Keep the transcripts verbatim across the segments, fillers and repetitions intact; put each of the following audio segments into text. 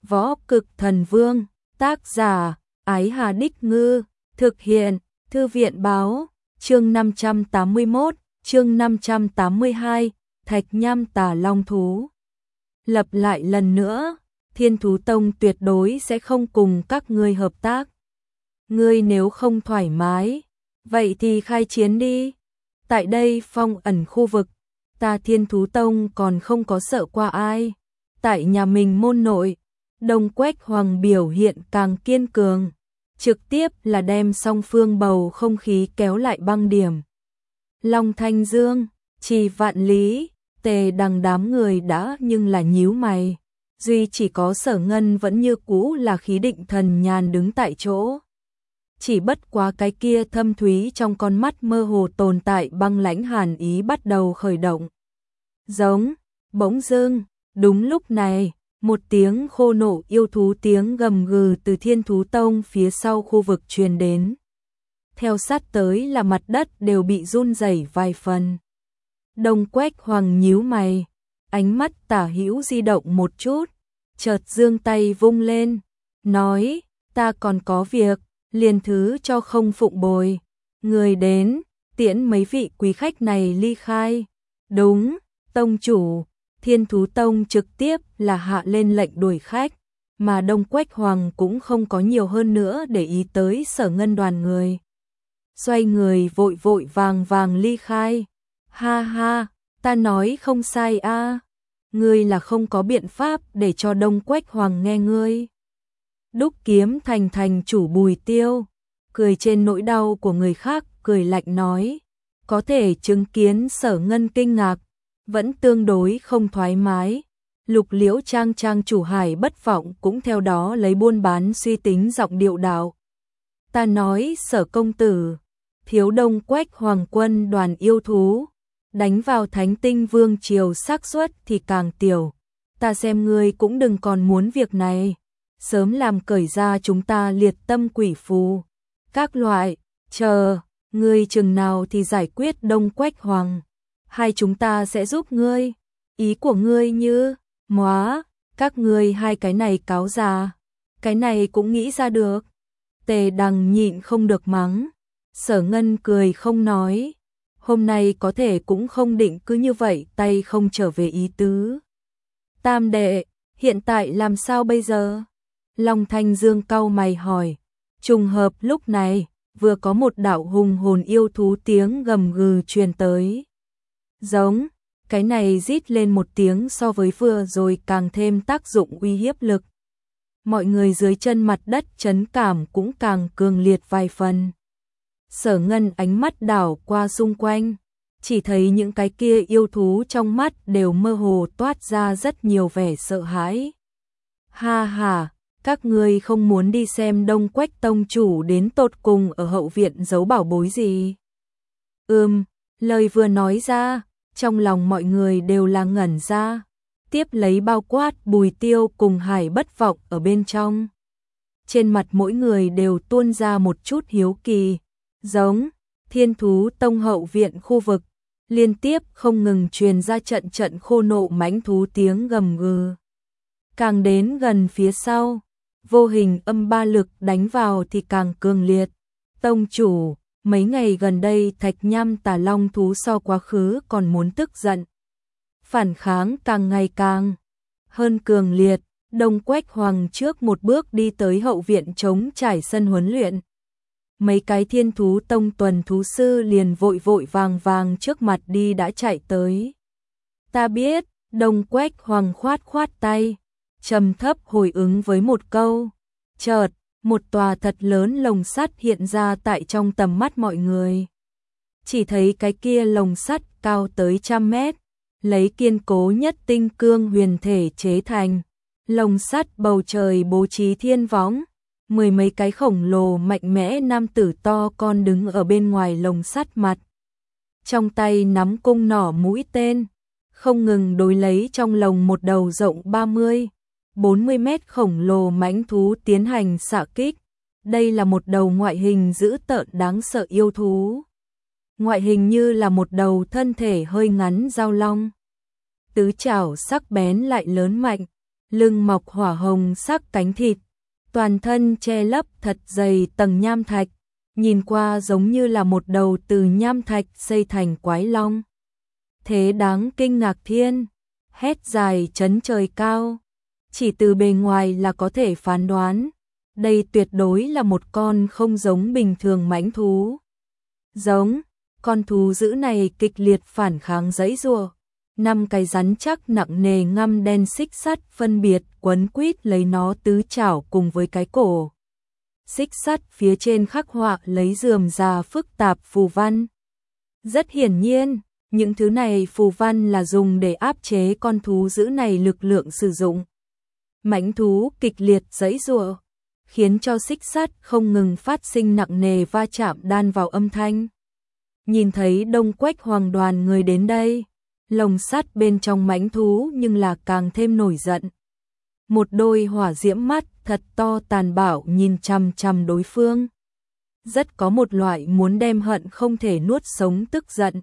Võ Cực Thần Vương, tác giả, Ái Hà Đích Ngư, thực hiện, Thư viện Báo, chương năm trăm tám mươi mốt, chương năm trăm tám mươi hai, Thạch Nham Tà Long Thú. Lập lại lần nữa, Thiên Thú Tông tuyệt đối sẽ không cùng các ngươi hợp tác. Ngươi nếu không thoải mái, vậy thì khai chiến đi. Tại đây phong ẩn khu vực, ta Thiên Thú Tông còn không có sợ qua ai. Tại nhà mình môn nội, Đông Quách Hoàng biểu hiện càng kiên cường, trực tiếp là đem song phương bầu không khí kéo lại băng điểm. Long Thanh Dương, Trì Vạn Lý, Tề Đằng đám người đã nhưng là nhíu mày, duy chỉ có Sở Ngân vẫn như cũ là khí định thần nhàn đứng tại chỗ. Chỉ bất quá cái kia thâm thúy trong con mắt mơ hồ tồn tại băng lãnh hàn ý bắt đầu khởi động. Giống, bỗng dưng, đúng lúc này, một tiếng khô nộ yêu thú tiếng gầm gừ từ Thiên Thú Tông phía sau khu vực truyền đến. Theo sát tới là mặt đất đều bị run rẩy vài phần. Đông Quách Hoàng nhíu mày, ánh mắt tả hữu di động một chút, chợt giương tay vung lên, nói, ta còn có việc, liền thứ cho không phụng bồi. Người đến, tiễn mấy vị quý khách này ly khai. Đúng, tông chủ. Thiên Thú Tông trực tiếp là hạ lên lệnh đuổi khách, mà Đông Quách Hoàng cũng không có nhiều hơn nữa để ý tới Sở Ngân đoàn người. Xoay người vội vội vàng vàng ly khai. Ha ha, ta nói không sai a, à. Ngươi là không có biện pháp để cho Đông Quách Hoàng nghe ngươi. Đúc Kiếm Thành thành chủ Bùi Tiêu, cười trên nỗi đau của người khác, cười lạnh nói, có thể chứng kiến Sở Ngân kinh ngạc, vẫn tương đối không thoải mái. Lục Liễu Trang Trang chủ Hải Bất Vọng cũng theo đó lấy buôn bán suy tính giọng điệu đạo. Ta nói Sở công tử, thiếu Đông Quách Hoàng quân đoàn yêu thú, đánh vào Thánh Tinh Vương triều xác suất thì càng tiểu. Ta xem ngươi cũng đừng còn muốn việc này, sớm làm cởi ra chúng ta liệt tâm quỷ phù. Các loại, chờ, ngươi chừng nào thì giải quyết Đông Quách Hoàng, hai chúng ta sẽ giúp ngươi. Ý của ngươi như, móa, các ngươi hai cái này cáo già, cái này cũng nghĩ ra được. Tề Đằng nhịn không được mắng. Sở Ngân cười không nói, hôm nay có thể cũng không định cứ như vậy tay không trở về ý tứ. Tam đệ, hiện tại làm sao bây giờ? Long Thanh Dương cau mày hỏi. Trùng hợp lúc này, vừa có một đạo hùng hồn yêu thú tiếng gầm gừ truyền tới. Giống, cái này rít lên một tiếng so với vừa rồi càng thêm tác dụng uy hiếp lực. Mọi người dưới chân mặt đất chấn cảm cũng càng cường liệt vài phần. Sở Ngân ánh mắt đảo qua xung quanh, chỉ thấy những cái kia yêu thú trong mắt đều mơ hồ toát ra rất nhiều vẻ sợ hãi. Ha ha, các ngươi không muốn đi xem Đông Quách tông chủ đến tột cùng ở hậu viện giấu bảo bối gì? Ừm, lời vừa nói ra, trong lòng mọi người đều là ngẩn ra, tiếp lấy bao quát Bùi Tiêu cùng Hải Bất Vọng ở bên trong. Trên mặt mỗi người đều tuôn ra một chút hiếu kỳ. Giống, Thiên Thú Tông hậu viện khu vực, liên tiếp không ngừng truyền ra trận trận khô nộ mãnh thú tiếng gầm gừ. Càng đến gần phía sau, vô hình âm ba lực đánh vào thì càng cường liệt. Tông chủ, mấy ngày gần đây Thạch Nham Tà Long thú so quá khứ còn muốn tức giận. Phản kháng càng ngày càng hơn cường liệt. Đông Quách Hoàng trước một bước đi tới hậu viện chống trải sân huấn luyện. Mấy cái Thiên Thú Tông tuần thú sư liền vội vội vàng vàng trước mặt đi đã chạy tới. Ta biết, Đông Quách Hoàng khoát khoát tay, trầm thấp hồi ứng với một câu. Chợt, một tòa thật lớn lồng sắt hiện ra tại trong tầm mắt mọi người. Chỉ thấy cái kia lồng sắt cao tới trăm mét, lấy kiên cố nhất tinh cương huyền thể chế thành. Lồng sắt bầu trời bố trí thiên võng, mười mấy cái khổng lồ mạnh mẽ nam tử to con đứng ở bên ngoài lồng sắt mặt. Trong tay nắm cung nỏ mũi tên, không ngừng đối lấy trong lồng một đầu rộng ba mươi, bốn mươi mét khổng lồ mãnh thú tiến hành xạ kích. Đây là một đầu ngoại hình dữ tợn đáng sợ yêu thú. Ngoại hình như là một đầu thân thể hơi ngắn dao long. Tứ chảo sắc bén lại lớn mạnh, lưng mọc hỏa hồng sắc cánh thịt, toàn thân che lấp thật dày tầng nham thạch, nhìn qua giống như là một đầu từ nham thạch xây thành quái long. Thế đáng kinh ngạc thiên, hét dài chấn trời cao, chỉ từ bề ngoài là có thể phán đoán, đây tuyệt đối là một con không giống bình thường mãnh thú. Giống, con thú dữ này kịch liệt phản kháng giãy giụa, năm cái rắn chắc nặng nề ngăm đen xích sắt phân biệt quấn quýt lấy nó tứ chảo cùng với cái cổ. Xích sắt phía trên khắc họa lấy rườm rà phức tạp phù văn. Rất hiển nhiên, những thứ này phù văn là dùng để áp chế con thú dữ này lực lượng sử dụng. Mãnh thú kịch liệt giãy giụa, khiến cho xích sắt không ngừng phát sinh nặng nề va chạm đan vào âm thanh. Nhìn thấy Đông Quách Hoàng đoàn người đến đây, lồng sắt bên trong mãnh thú nhưng là càng thêm nổi giận. Một đôi hỏa diễm mắt thật to tàn bạo nhìn chằm chằm đối phương. Rất có một loại muốn đem hận không thể nuốt sống tức giận.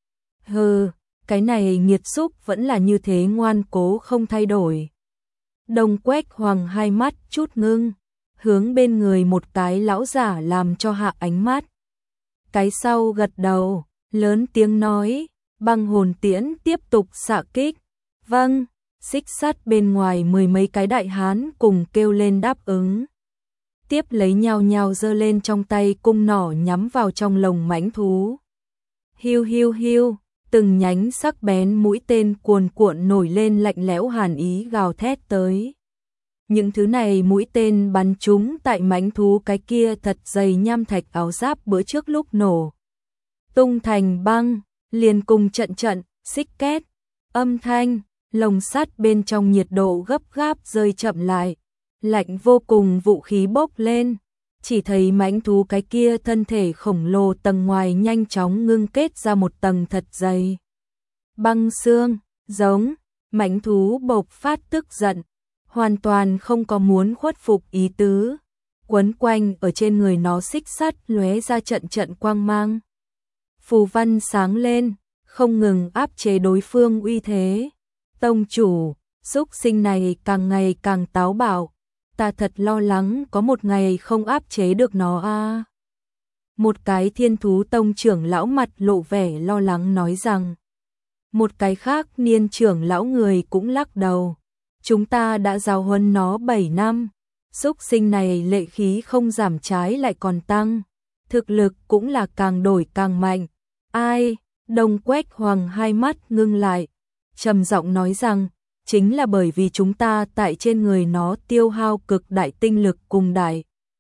Hừ, cái này nghiệt xúc vẫn là như thế ngoan cố không thay đổi. Đông Quách Hoàng hai mắt chút ngưng, hướng bên người một cái lão giả làm cho hạ ánh mắt. Cái sau gật đầu, lớn tiếng nói, băng hồn tiễn tiếp tục xạ kích. Vâng, xích sắt bên ngoài mười mấy cái đại hán cùng kêu lên đáp ứng. Tiếp lấy nhao nhao giơ lên trong tay cung nỏ nhắm vào trong lồng mãnh thú. Hiu hiu hiu, từng nhánh sắc bén mũi tên cuồn cuộn nổi lên lạnh lẽo hàn ý gào thét tới. Những thứ này mũi tên bắn trúng tại mãnh thú cái kia thật dày nham thạch áo giáp bữa trước lúc nổ. Tung thành băng, liền cùng trận trận, xích két, âm thanh, lồng sắt bên trong nhiệt độ gấp gáp rơi chậm lại, lạnh vô cùng vũ khí bốc lên, chỉ thấy mãnh thú cái kia thân thể khổng lồ tầng ngoài nhanh chóng ngưng kết ra một tầng thật dày. Băng xương, giống, mãnh thú bộc phát tức giận, hoàn toàn không có muốn khuất phục ý tứ, quấn quanh ở trên người nó xích sắt lóe ra trận trận quang mang. Phù văn sáng lên, không ngừng áp chế đối phương uy thế. Tông chủ, xúc sinh này càng ngày càng táo bạo, ta thật lo lắng có một ngày không áp chế được nó a. À. Một cái thiên thú tông trưởng lão mặt lộ vẻ lo lắng nói rằng. Một cái khác niên trưởng lão người cũng lắc đầu. Chúng ta đã giáo huấn nó bảy năm, xúc sinh này lệ khí không giảm trái lại còn tăng, thực lực cũng là càng đổi càng mạnh. Ai? Đông Quách Hoàng hai mắt ngưng lại, trầm giọng nói rằng, chính là bởi vì chúng ta tại trên người nó tiêu hao cực đại tinh lực cùng đại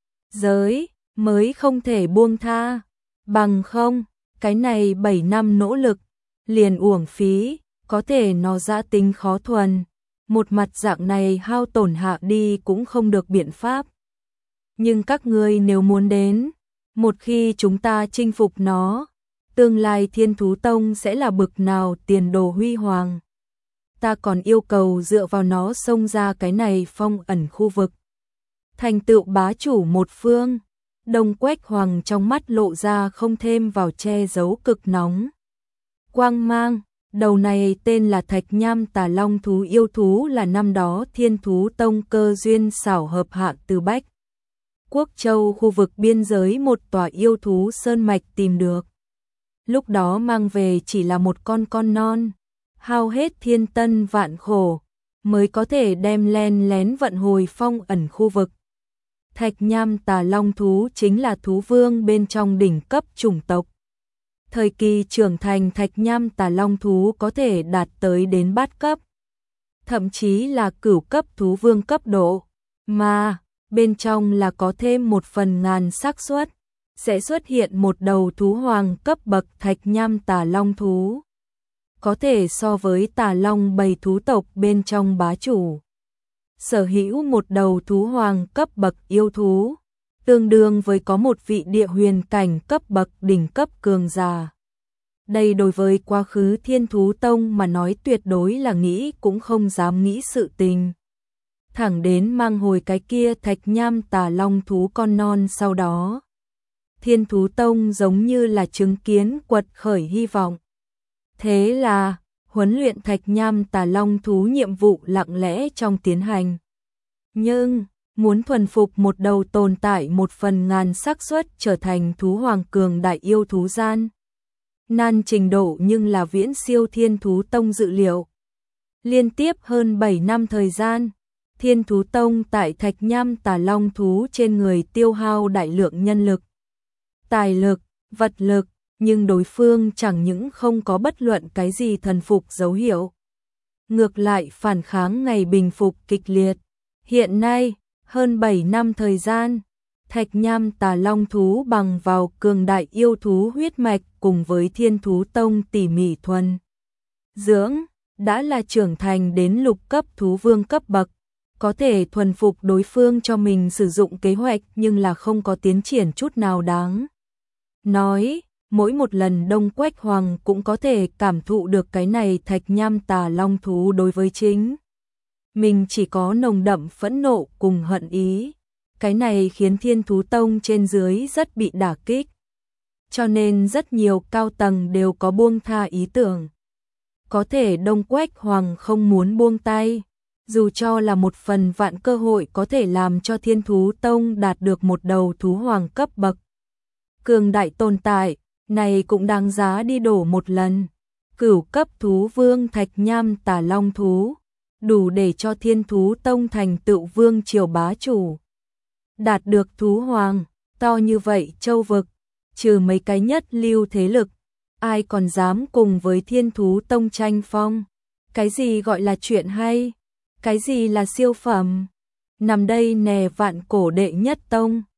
giới, mới không thể buông tha. Bằng không, cái này bảy năm nỗ lực, liền uổng phí, có thể nó dã tính khó thuần. Một mặt dạng này hao tổn hạ đi cũng không được biện pháp. Nhưng các ngươi nếu muốn đến, một khi chúng ta chinh phục nó, tương lai Thiên Thú Tông sẽ là bực nào tiền đồ huy hoàng. Ta còn yêu cầu dựa vào nó xông ra cái này phong ẩn khu vực. Thành tựu bá chủ một phương, Đông Quách Hoàng trong mắt lộ ra không thêm vào che giấu cực nóng. Quang mang, đầu này tên là Thạch Nham Tà Long thú yêu thú là năm đó Thiên Thú Tông cơ duyên xảo hợp hạ từ Bách Quốc Châu khu vực biên giới một tòa yêu thú sơn mạch tìm được. Lúc đó mang về chỉ là một con con non, hao hết thiên tân vạn khổ, mới có thể đem len lén vận hồi phong ẩn khu vực. Thạch Nham Tà Long thú chính là thú vương bên trong đỉnh cấp chủng tộc. Thời kỳ trưởng thành Thạch Nham Tà Long thú có thể đạt tới đến bát cấp, thậm chí là cửu cấp thú vương cấp độ, mà bên trong là có thêm một phần ngàn xác suất sẽ xuất hiện một đầu thú hoàng cấp bậc Thạch Nham Tà Long thú, có thể so với Tà Long bầy thú tộc bên trong bá chủ. Sở hữu một đầu thú hoàng cấp bậc yêu thú, tương đương với có một vị địa huyền cảnh cấp bậc đỉnh cấp cường giả. Đây đối với quá khứ Thiên Thú Tông mà nói tuyệt đối là nghĩ cũng không dám nghĩ sự tình. Thẳng đến mang hồi cái kia Thạch Nham Tà Long thú con non sau đó. Thiên Thú Tông giống như là chứng kiến quật khởi hy vọng. Thế là, huấn luyện thạch nham tà long thú nhiệm vụ lặng lẽ trong tiến hành. Nhưng, muốn thuần phục một đầu tồn tại một phần ngàn xác suất trở thành thú hoàng cường đại yêu thú gian nan trình độ nhưng là viễn siêu Thiên Thú Tông dự liệu. Liên tiếp hơn bảy năm thời gian, Thiên Thú Tông tại thạch nham tà long thú trên người tiêu hao đại lượng nhân lực, tài lực, vật lực, nhưng đối phương chẳng những không có bất luận cái gì thần phục dấu hiệu. Ngược lại phản kháng ngày bình phục kịch liệt. Hiện nay, hơn bảy năm thời gian, thạch nham tà long thú bằng vào cường đại yêu thú huyết mạch cùng với Thiên Thú Tông tỉ mỉ thuần dưỡng, đã là trưởng thành đến lục cấp thú vương cấp bậc, có thể thuần phục đối phương cho mình sử dụng kế hoạch nhưng là không có tiến triển chút nào đáng nói. Mỗi một lần Đông Quách Hoàng cũng có thể cảm thụ được cái này thạch nham tà long thú đối với chính mình chỉ có nồng đậm phẫn nộ cùng hận ý. Cái này khiến Thiên Thú Tông trên dưới rất bị đả kích. Cho nên rất nhiều cao tầng đều có buông tha ý tưởng. Có thể Đông Quách Hoàng không muốn buông tay, dù cho là một phần vạn cơ hội có thể làm cho Thiên Thú Tông đạt được một đầu thú hoàng cấp bậc cường đại tồn tại, này cũng đáng giá đi đổ một lần. Cửu cấp thú vương thạch nham tà long thú, đủ để cho Thiên Thú Tông thành tựu vương triều bá chủ. Đạt được thú hoàng, to như vậy châu vực, trừ mấy cái nhất lưu thế lực, ai còn dám cùng với Thiên Thú Tông tranh phong. Cái gì gọi là chuyện hay? Cái gì là siêu phẩm? Nằm đây nè vạn cổ đệ nhất tông.